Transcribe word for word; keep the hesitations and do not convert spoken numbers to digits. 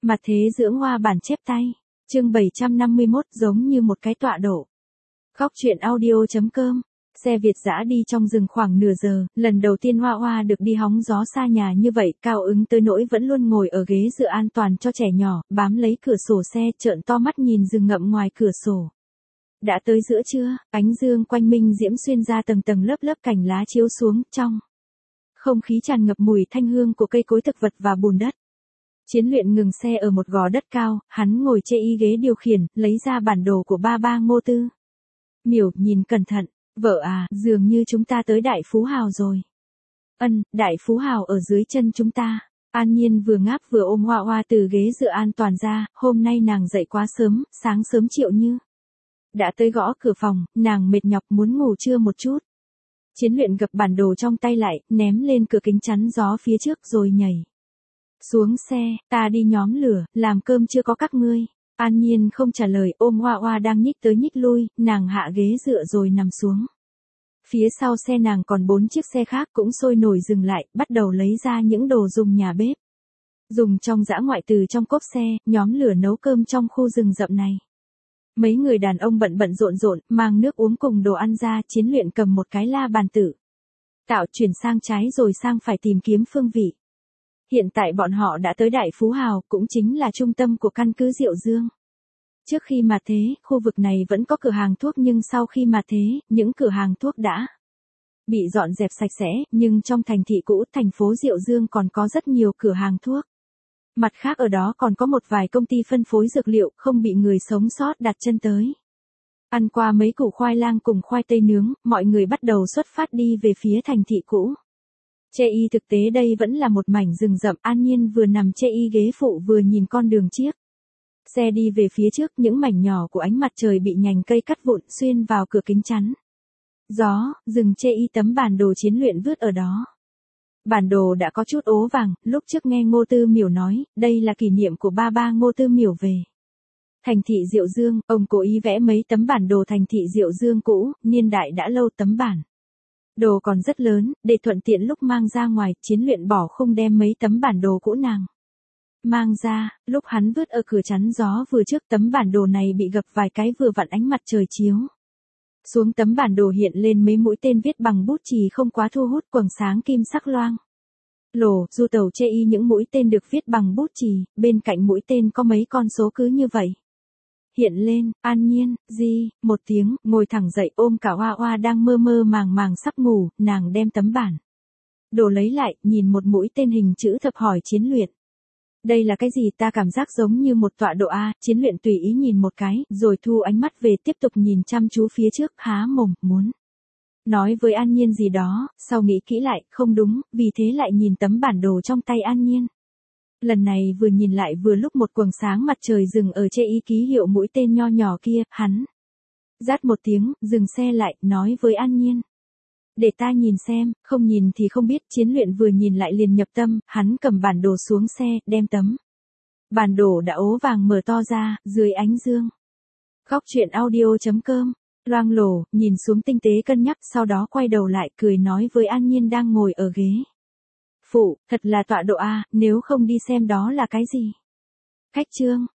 Mặt thế dưỡng hoa bản chép tay. Chương bảy trăm năm mươi mốt giống như một cái tọa độ. Góc truyện audio chấm com. Xe Việt dã đi trong rừng khoảng nửa giờ, lần đầu tiên Hoa Hoa được đi hóng gió xa nhà như vậy, cao ứng tới nỗi vẫn luôn ngồi ở ghế dựa an toàn cho trẻ nhỏ, bám lấy cửa sổ xe, trợn to mắt nhìn rừng ngậm ngoài cửa sổ. Đã tới giữa trưa, ánh dương quanh minh diễm xuyên ra tầng tầng lớp lớp cành lá chiếu xuống, trong không khí tràn ngập mùi thanh hương của cây cối thực vật và bùn đất. Chiến Luyện ngừng xe ở một gò đất cao, hắn ngồi chê y ghế điều khiển, lấy ra bản đồ của ba ba Ngô Tư. Miểu, nhìn cẩn thận, vợ à, dường như chúng ta tới Đại Phú Hào rồi. Ân, Đại Phú Hào ở dưới chân chúng ta. An Nhiên vừa ngáp vừa ôm Hoa Hoa từ ghế dựa an toàn ra, hôm nay nàng dậy quá sớm, sáng sớm Triệu Như đã tới gõ cửa phòng, nàng mệt nhọc muốn ngủ trưa một chút. Chiến Luyện gập bản đồ trong tay lại, ném lên cửa kính chắn gió phía trước rồi nhảy xuống xe, ta đi nhóm lửa, làm cơm chưa có các ngươi. An Nhiên không trả lời, ôm Hoa Hoa đang nhích tới nhích lui, nàng hạ ghế dựa rồi nằm xuống. Phía sau xe nàng còn bốn chiếc xe khác cũng sôi nổi dừng lại, bắt đầu lấy ra những đồ dùng nhà bếp. Dùng trong dã ngoại từ trong cốp xe, nhóm lửa nấu cơm trong khu rừng rậm này. Mấy người đàn ông bận bận rộn rộn, mang nước uống cùng đồ ăn ra, Chiến Luyện cầm một cái la bàn tử. Tạo chuyển sang trái rồi sang phải tìm kiếm phương vị. Hiện tại bọn họ đã tới Đại Phú Hào, cũng chính là trung tâm của căn cứ Diệu Dương. Trước khi mà thế, khu vực này vẫn có cửa hàng thuốc nhưng sau khi mà thế, những cửa hàng thuốc đã bị dọn dẹp sạch sẽ, nhưng trong thành thị cũ, thành phố Diệu Dương còn có rất nhiều cửa hàng thuốc. Mặt khác ở đó còn có một vài công ty phân phối dược liệu không bị người sống sót đặt chân tới. Ăn qua mấy củ khoai lang cùng khoai tây nướng, mọi người bắt đầu xuất phát đi về phía thành thị cũ. Chê y thực tế đây vẫn là một mảnh rừng rậm, An Nhiên vừa nằm chê y ghế phụ vừa nhìn con đường chiếc xe đi về phía trước, những mảnh nhỏ của ánh mặt trời bị nhành cây cắt vụn xuyên vào cửa kính chắn gió, dừng chê y tấm bản đồ Chiến Luyện vứt ở đó. Bản đồ đã có chút ố vàng, lúc trước nghe Ngô Tư Miểu nói, đây là kỷ niệm của ba ba Ngô Tư Miểu về thành thị Diệu Dương, ông cố ý vẽ mấy tấm bản đồ thành thị Diệu Dương cũ, niên đại đã lâu, tấm bản đồ còn rất lớn, để thuận tiện lúc mang ra ngoài. Chiến Luyện bỏ không đem mấy tấm bản đồ cũ nàng mang ra, lúc hắn vứt ở cửa chắn gió vừa trước, tấm bản đồ này bị gập vài cái vừa vặn ánh mặt trời chiếu xuống, tấm bản đồ hiện lên mấy mũi tên viết bằng bút chì không quá thu hút, quầng sáng kim sắc loang lổ, du tàu chê y những mũi tên được viết bằng bút chì, bên cạnh mũi tên có mấy con số cứ như vậy hiện lên. An Nhiên, di, một tiếng, ngồi thẳng dậy ôm cả Hoa Hoa đang mơ mơ màng màng sắp ngủ, nàng đem tấm bản đồ lấy lại, nhìn một mũi tên hình chữ thập hỏi Chiến Luyện. Đây là cái gì? Ta cảm giác giống như một tọa độ A. Chiến Luyện tùy ý nhìn một cái, rồi thu ánh mắt về tiếp tục nhìn chăm chú phía trước, há mồm, muốn nói với An Nhiên gì đó, sau nghĩ kỹ lại, không đúng, vì thế lại nhìn tấm bản đồ trong tay An Nhiên. Lần này vừa nhìn lại vừa lúc một quầng sáng mặt trời dừng ở chê y ký hiệu mũi tên nho nhỏ kia, hắn rát một tiếng, dừng xe lại, nói với An Nhiên. Để ta nhìn xem, không nhìn thì không biết. Chiến Luyện vừa nhìn lại liền nhập tâm, hắn cầm bản đồ xuống xe, đem tấm bản đồ đã ố vàng mở to ra, dưới ánh dương. Góc truyện audio chấm com, loang lổ, nhìn xuống tinh tế cân nhắc, sau đó quay đầu lại, cười nói với An Nhiên đang ngồi ở ghế phụ, thật là tọa độ A, nếu không đi xem đó là cái gì. Cách chương,